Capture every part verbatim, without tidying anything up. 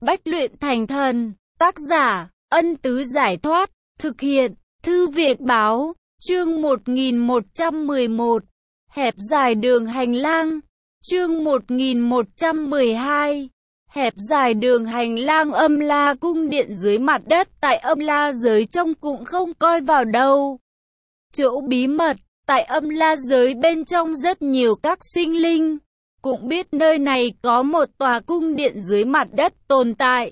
Bách luyện thành thần. Tác giả, Ân Tứ Giải Thoát. Thực hiện, Thư viện Báo. Chương một nghìn một trăm mười một. Hẹp dài đường hành lang. Chương một nghìn một trăm mười hai. Hẹp dài đường hành lang Âm La cung điện dưới mặt đất. Tại Âm La giới trong cũng không coi vào đâu. Chỗ bí mật, tại Âm La giới bên trong rất nhiều các sinh linh cũng biết nơi này có một tòa cung điện dưới mặt đất tồn tại.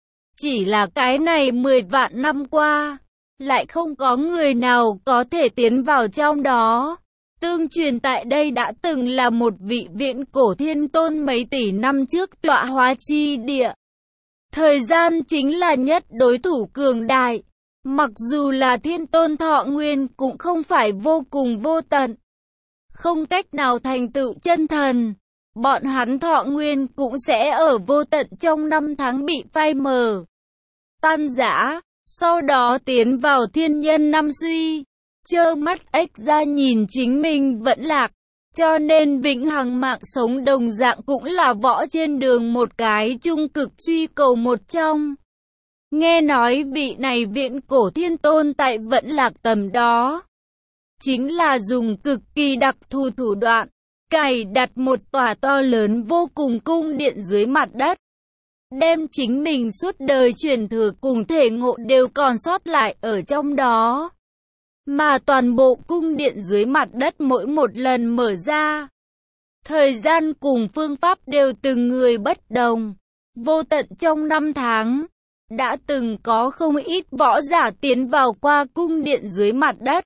Chỉ là cái này mười vạn năm qua, lại không có người nào có thể tiến vào trong đó. Tương truyền tại đây đã từng là một vị viễn cổ thiên tôn mấy tỷ năm trước tọa hóa chi địa. Thời gian chính là nhất đối thủ cường đại. Mặc dù là thiên tôn thọ nguyên cũng không phải vô cùng vô tận. Không cách nào thành tựu chân thần. Bọn hắn thọ nguyên cũng sẽ ở vô tận trong năm tháng bị phai mờ, tan rã, sau đó tiến vào thiên nhân năm suy, trơ mắt ếch ra nhìn chính mình vẫn lạc, cho nên vĩnh hằng mạng sống đồng dạng cũng là võ trên đường một cái trung cực truy cầu một trong. Nghe nói vị này viễn cổ thiên tôn tại vẫn lạc tầm đó, chính là dùng cực kỳ đặc thù thủ đoạn, cài đặt một tòa to lớn vô cùng cung điện dưới mặt đất. Đem chính mình suốt đời truyền thừa cùng thể ngộ đều còn sót lại ở trong đó. Mà toàn bộ cung điện dưới mặt đất mỗi một lần mở ra, thời gian cùng phương pháp đều từng người bất đồng. Vô tận trong năm tháng, đã từng có không ít võ giả tiến vào qua cung điện dưới mặt đất.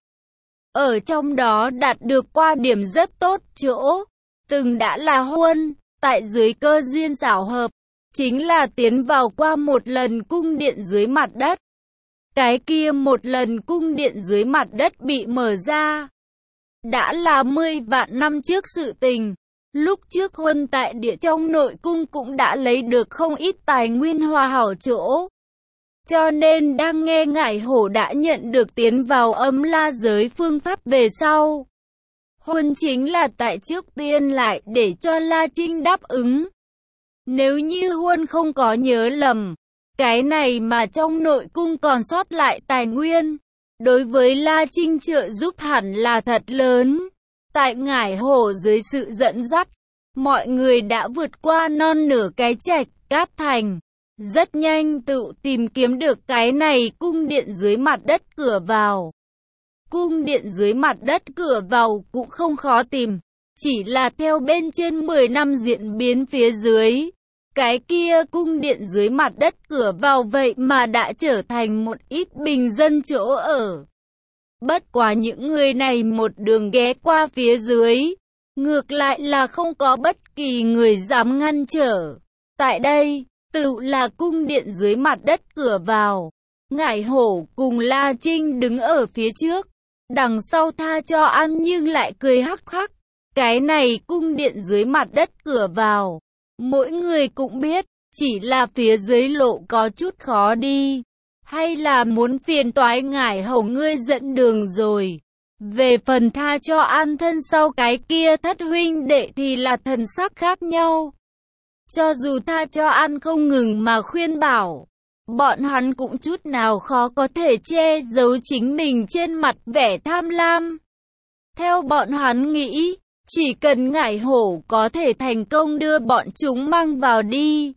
Ở trong đó đạt được qua điểm rất tốt chỗ, từng đã là huân, tại dưới cơ duyên xảo hợp, chính là tiến vào qua một lần cung điện dưới mặt đất. Cái kia một lần cung điện dưới mặt đất bị mở ra, đã là mười vạn năm trước sự tình. Lúc trước huân tại địa trong nội cung cũng đã lấy được không ít tài nguyên hòa hảo chỗ. Cho nên đang nghe Ngải Hổ đã nhận được tiến vào Âm La giới phương pháp về sau, huân chính là tại trước tiên lại để cho La Trinh đáp ứng. Nếu như huân không có nhớ lầm, cái này mà trong nội cung còn sót lại tài nguyên, đối với La Trinh trợ giúp hẳn là thật lớn. Tại Ngải Hổ dưới sự dẫn dắt, mọi người đã vượt qua non nửa cái trạch Cáp Thành. Rất nhanh tự tìm kiếm được cái này cung điện dưới mặt đất cửa vào. Cung điện dưới mặt đất cửa vào cũng không khó tìm, chỉ là theo bên trên mười năm diễn biến phía dưới. Cái kia cung điện dưới mặt đất cửa vào vậy mà đã trở thành một ít bình dân chỗ ở. Bất quá những người này một đường ghé qua phía dưới, ngược lại là không có bất kỳ người dám ngăn trở. Tại đây, tự là cung điện dưới mặt đất cửa vào. Ngải Hổ cùng La Trinh đứng ở phía trước, đằng sau tha cho ăn nhưng lại cười hắc hắc. Cái này cung điện dưới mặt đất cửa vào, mỗi người cũng biết, chỉ là phía dưới lộ có chút khó đi. Hay là muốn phiền toái Ngải Hổ ngươi dẫn đường rồi. Về phần tha cho an thân sau cái kia thất huynh đệ thì là thần sắc khác nhau. Cho dù tha cho an không ngừng mà khuyên bảo, bọn hắn cũng chút nào khó có thể che giấu chính mình trên mặt vẻ tham lam. Theo bọn hắn nghĩ, chỉ cần Ngải Hổ có thể thành công đưa bọn chúng mang vào đi,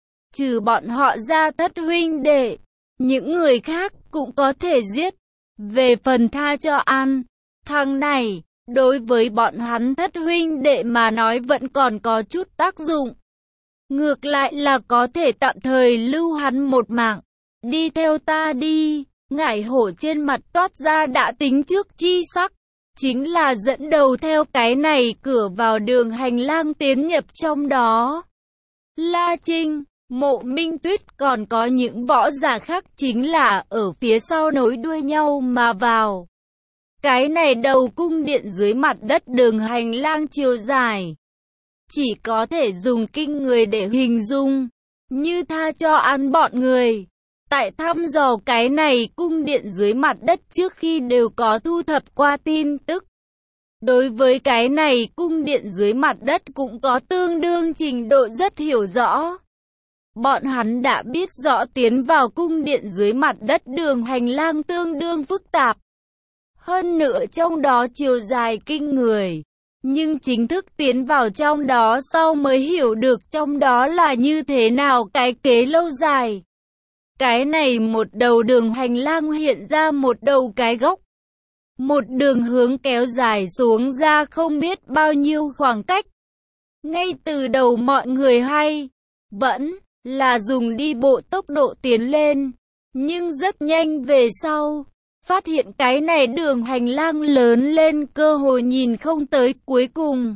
trừ bọn họ ra thất huynh đệ, những người khác cũng có thể giết. Về phần tha cho an, thằng này, đối với bọn hắn thất huynh đệ mà nói vẫn còn có chút tác dụng. Ngược lại là có thể tạm thời lưu hắn một mạng. Đi theo ta đi. Ngải Hổ trên mặt toát ra đã tính trước chi sắc, chính là dẫn đầu theo cái này cửa vào đường hành lang tiến nhập trong đó. La Trinh, Mộ Minh Tuyết còn có những võ giả khác chính là ở phía sau nối đuôi nhau mà vào. Cái này đầu cung điện dưới mặt đất đường hành lang chiều dài, chỉ có thể dùng kinh người để hình dung. Như tha cho ăn bọn người, tại thăm dò cái này cung điện dưới mặt đất trước khi đều có thu thập qua tin tức. Đối với cái này cung điện dưới mặt đất cũng có tương đương trình độ rất hiểu rõ. Bọn hắn đã biết rõ tiến vào cung điện dưới mặt đất đường hành lang tương đương phức tạp. Hơn nữa trong đó chiều dài kinh người. Nhưng chính thức tiến vào trong đó sau mới hiểu được trong đó là như thế nào cái kế lâu dài. Cái này một đầu đường hành lang hiện ra một đầu cái góc. Một đường hướng kéo dài xuống ra không biết bao nhiêu khoảng cách. Ngay từ đầu mọi người hay vẫn là dùng đi bộ tốc độ tiến lên. Nhưng rất nhanh về sau, phát hiện cái này đường hành lang lớn lên cơ hội nhìn không tới cuối cùng.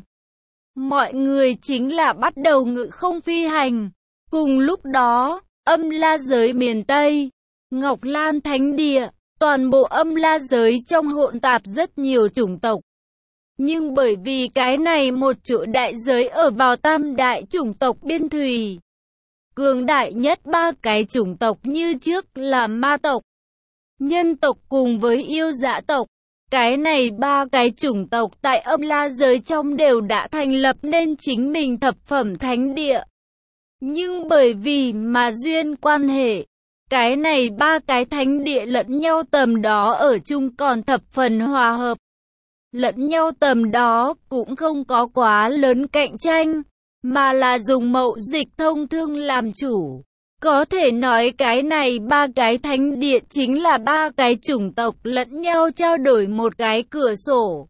Mọi người chính là bắt đầu ngự không phi hành. Cùng lúc đó, âm la giới miền Tây, Ngọc Lan Thánh Địa, toàn bộ âm la giới trong hỗn tạp rất nhiều chủng tộc. Nhưng bởi vì cái này một chỗ đại giới ở vào tam đại chủng tộc biên thùy. Cường đại nhất ba cái chủng tộc như trước là ma tộc, nhân tộc cùng với yêu dã tộc. Cái này ba cái chủng tộc tại âm la giới trong đều đã thành lập nên chính mình thập phẩm thánh địa. Nhưng bởi vì mà duyên quan hệ, cái này ba cái thánh địa lẫn nhau tầm đó ở chung còn thập phần hòa hợp. Lẫn nhau tầm đó cũng không có quá lớn cạnh tranh, mà là dùng mậu dịch thông thương làm chủ. Có thể nói cái này ba cái thánh địa chính là ba cái chủng tộc lẫn nhau trao đổi một cái cửa sổ.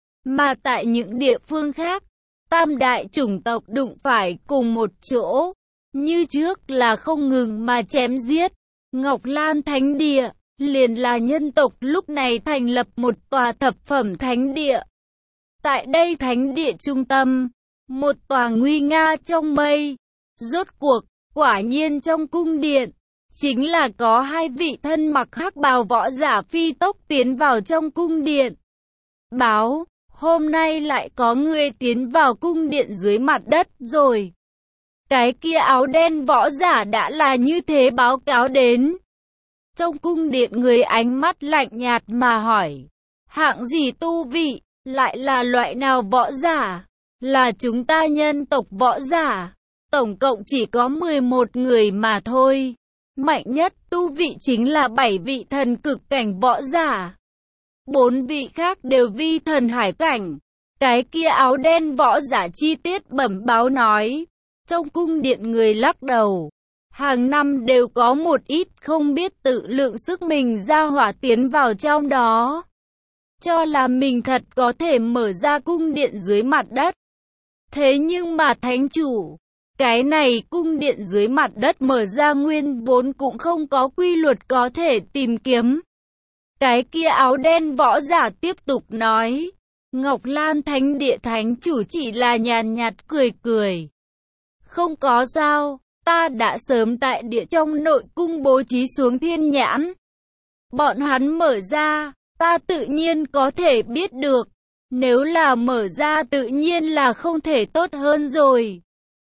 Mà tại những địa phương khác, tam đại chủng tộc đụng phải cùng một chỗ, như trước là không ngừng mà chém giết. Ngọc Lan Thánh Địa liền là nhân tộc lúc này thành lập một tòa thập phẩm thánh địa. Tại đây thánh địa trung tâm, một tòa nguy nga trong mây. Rốt cuộc, quả nhiên trong cung điện, chính là có hai vị thân mặc hắc bào võ giả phi tốc tiến vào trong cung điện. Báo, hôm nay lại có người tiến vào cung điện dưới mặt đất rồi. Cái kia áo đen võ giả đã là như thế báo cáo đến. Trong cung điện người ánh mắt lạnh nhạt mà hỏi, hạng gì tu vị, lại là loại nào võ giả? Là chúng ta nhân tộc võ giả. Tổng cộng chỉ có mười một người mà thôi. Mạnh nhất tu vị chính là bảy vị thần cực cảnh võ giả. Bốn vị khác đều vi thần hải cảnh. Cái kia áo đen võ giả chi tiết bẩm báo nói. Trong cung điện người lắc đầu. Hàng năm đều có một ít không biết tự lượng sức mình ra hỏa tiến vào trong đó. Cho là mình thật có thể mở ra cung điện dưới mặt đất. Thế nhưng mà thánh chủ, cái này cung điện dưới mặt đất mở ra nguyên vốn cũng không có quy luật có thể tìm kiếm. Cái kia áo đen võ giả tiếp tục nói. Ngọc Lan Thánh Địa thánh chủ chỉ là nhàn nhạt cười cười. Không có sao, ta đã sớm tại địa trong nội cung bố trí xuống thiên nhãn. Bọn hắn mở ra, ta tự nhiên có thể biết được. Nếu là mở ra tự nhiên là không thể tốt hơn rồi.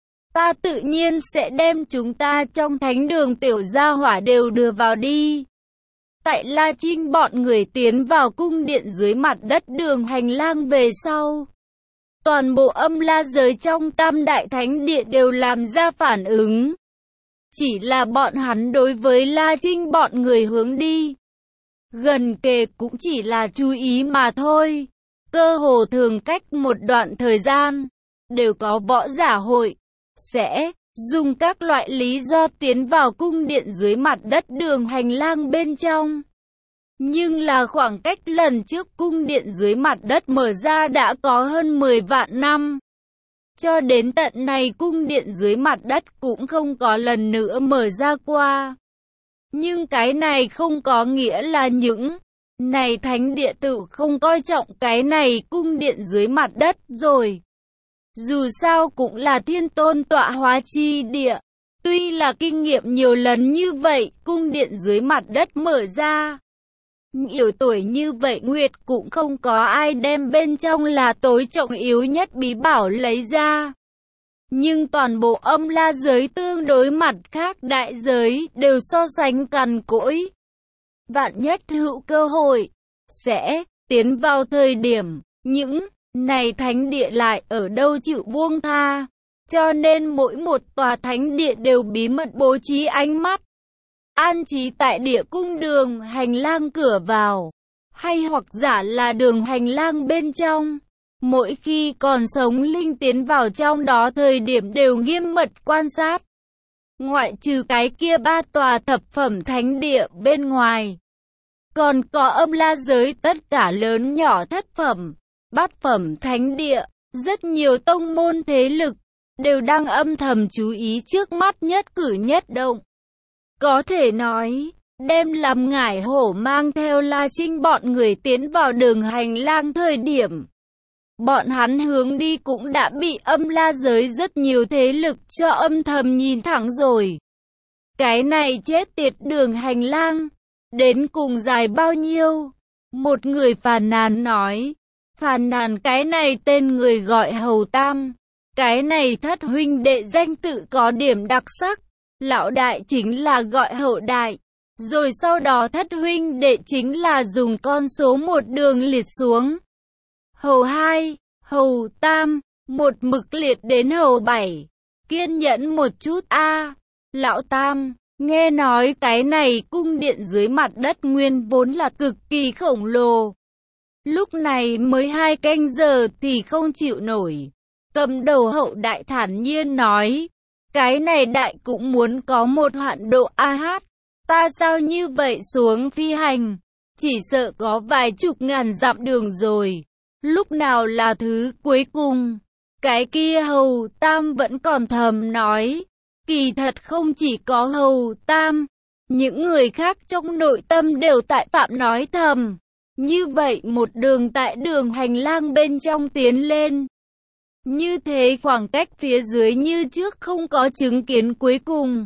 Ta tự nhiên sẽ đem chúng ta trong thánh đường tiểu gia hỏa đều đưa vào đi. Tại La Trinh bọn người tiến vào cung điện dưới mặt đất đường hành lang về sau. Toàn bộ âm la giới trong tam đại thánh địa đều làm ra phản ứng. Chỉ là bọn hắn đối với La Trinh bọn người hướng đi gần kề cũng chỉ là chú ý mà thôi. Cơ hồ thường cách một đoạn thời gian, đều có võ giả hội, sẽ dùng các loại lý do tiến vào cung điện dưới mặt đất đường hành lang bên trong. Nhưng là khoảng cách lần trước cung điện dưới mặt đất mở ra đã có hơn mười vạn năm. Cho đến tận này cung điện dưới mặt đất cũng không có lần nữa mở ra qua. Nhưng cái này không có nghĩa là những này thánh địa tự không coi trọng cái này cung điện dưới mặt đất rồi. Dù sao cũng là thiên tôn tọa hóa chi địa. Tuy là kinh nghiệm nhiều lần như vậy, cung điện dưới mặt đất mở ra. Nhiều tuổi như vậy Nguyệt cũng không có ai đem bên trong là tối trọng yếu nhất bí bảo lấy ra. Nhưng toàn bộ âm la giới tương đối mặt khác đại giới đều so sánh cằn cỗi. Vạn nhất hữu cơ hội, sẽ tiến vào thời điểm, những này thánh địa lại ở đâu chịu buông tha. cho nên mỗi một tòa thánh địa đều bí mật bố trí ánh mắt, an trí tại địa cung đường hành lang cửa vào, hay hoặc giả là đường hành lang bên trong. Mỗi khi còn sống linh tiến vào trong đó thời điểm đều nghiêm mật quan sát. Ngoại trừ cái kia ba tòa thập phẩm thánh địa bên ngoài, còn có âm la giới tất cả lớn nhỏ thất phẩm, bát phẩm thánh địa, rất nhiều tông môn thế lực, đều đang âm thầm chú ý trước mắt nhất cử nhất động. Có thể nói, đem làm Ngải Hổ mang theo La Trinh bọn người tiến vào đường hành lang thời điểm, bọn hắn hướng đi cũng đã bị âm la giới rất nhiều thế lực cho âm thầm nhìn thẳng rồi. Cái này chết tiệt đường hành lang, đến cùng dài bao nhiêu? Một người phàn nàn nói, phàn nàn cái này tên người gọi Hầu Tam. Cái này thất huynh đệ danh tự có điểm đặc sắc, lão đại chính là gọi Hậu đại, rồi sau đó thất huynh đệ chính là dùng con số một đường liệt xuống. Hầu hai, Hầu Tam, một mực liệt đến Hầu bảy, kiên nhẫn một chút a, lão Tam. Nghe nói cái này cung điện dưới mặt đất nguyên vốn là cực kỳ khổng lồ. Lúc này mới hai canh giờ thì không chịu nổi. Cầm đầu Hậu đại thản nhiên nói, cái này đại cũng muốn có một hạn độ a hát. Ta sao như vậy xuống phi hành, chỉ sợ có vài chục ngàn dặm đường rồi. Lúc nào là thứ cuối cùng? Cái kia Hầu Tam vẫn còn thầm nói. Kỳ thật không chỉ có Hầu Tam, những người khác trong nội tâm đều tại phạm nói thầm. Như vậy một đường tại đường hành lang bên trong tiến lên. Như thế khoảng cách phía dưới như trước không có chứng kiến cuối cùng.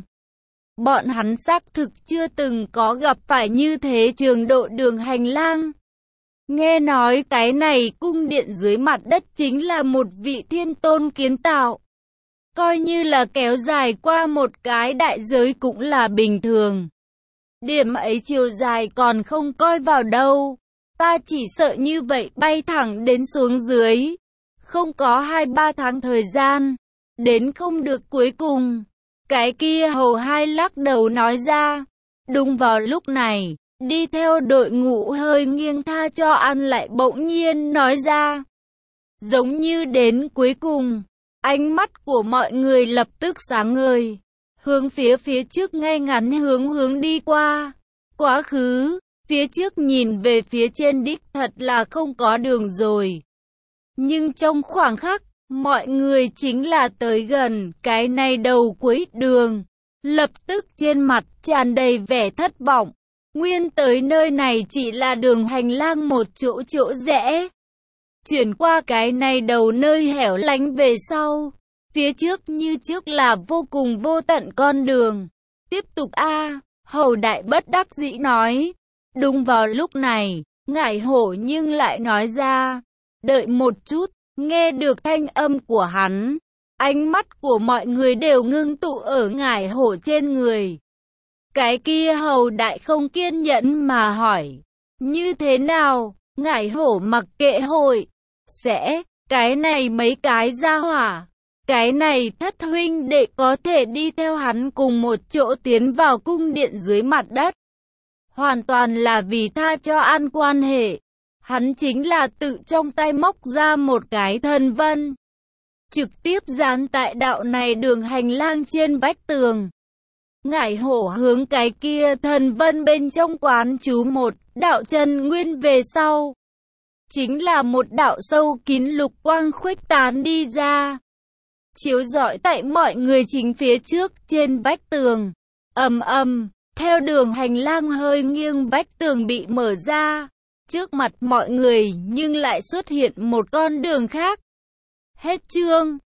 Bọn hắn xác thực chưa từng có gặp phải như thế trường độ đường hành lang. Nghe nói cái này cung điện dưới mặt đất chính là một vị thiên tôn kiến tạo. Coi như là kéo dài qua một cái đại giới cũng là bình thường. Điểm ấy chiều dài còn không coi vào đâu. Ta chỉ sợ như vậy bay thẳng đến xuống dưới. Không có hai ba tháng thời gian. Đến không được cuối cùng. Cái kia Hầu hai lắc đầu nói ra. Đúng vào lúc này, đi theo đội ngũ hơi nghiêng tha cho ăn lại bỗng nhiên nói ra. Giống như đến cuối cùng. Ánh mắt của mọi người lập tức sáng ngời, hướng phía phía trước ngay ngắn hướng hướng đi qua. Quá khứ, phía trước nhìn về phía trên đích thật là không có đường rồi. Nhưng trong khoảng khắc, mọi người chính là tới gần cái này đầu cuối đường. Lập tức trên mặt tràn đầy vẻ thất vọng. Nguyên tới nơi này chỉ là đường hành lang một chỗ chỗ rẽ. Chuyển qua cái này đầu nơi hẻo lánh về sau, phía trước như trước là vô cùng vô tận con đường. Tiếp tục a, Hầu đại bất đắc dĩ nói. Đúng vào lúc này, Ngải Hổ nhưng lại nói ra, đợi một chút. Nghe được thanh âm của hắn, ánh mắt của mọi người đều ngưng tụ ở Ngải Hổ trên người. Cái kia Hầu đại không kiên nhẫn mà hỏi, như thế nào? Ngải Hổ mặc kệ hội sẽ, cái này mấy cái gia hỏa, cái này thất huynh đệ có thể đi theo hắn cùng một chỗ tiến vào cung điện dưới mặt đất. Hoàn toàn là vì tha cho an quan hệ. Hắn chính là tự trong tay móc ra một cái thần vân, trực tiếp dán tại đạo này đường hành lang trên vách tường. Ngải Hổ hướng cái kia thần vân bên trong quán chú một đạo chân nguyên về sau. Chính là một đạo sâu kín lục quang khuếch tán đi ra, chiếu rọi tại mọi người chính phía trước trên vách tường. Ầm ầm, theo đường hành lang hơi nghiêng vách tường bị mở ra, trước mặt mọi người nhưng lại xuất hiện một con đường khác. Hết chương.